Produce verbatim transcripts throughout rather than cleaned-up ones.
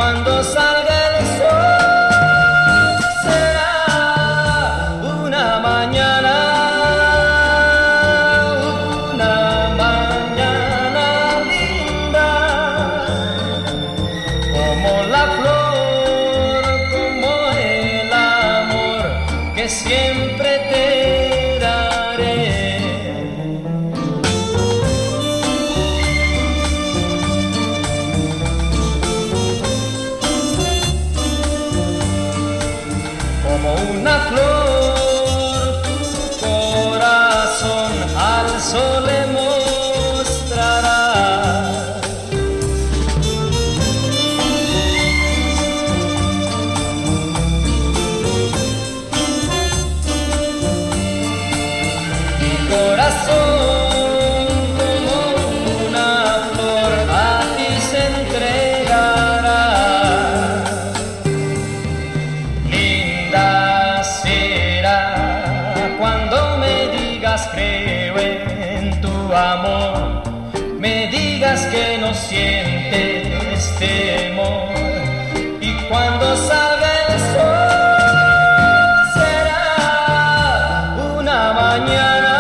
cuando salga el sol será una mañana, una mañana linda, como la flor, como el amor que siempre te daré. Como una flor, tu corazón al sol le mostrará. Mi corazón, como una flor, a ti se entregará. Cuando me digas creo en tu amor, me digas que no sientes temor, y cuando salga el sol será una mañana,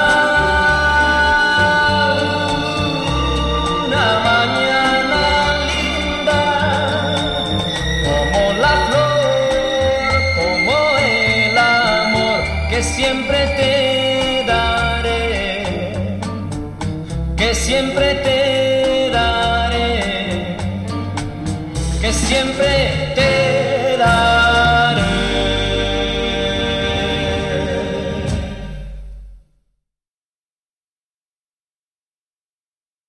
una mañana linda, como la flor, como el amor que siempre te daré, que siempre te daré, que siempre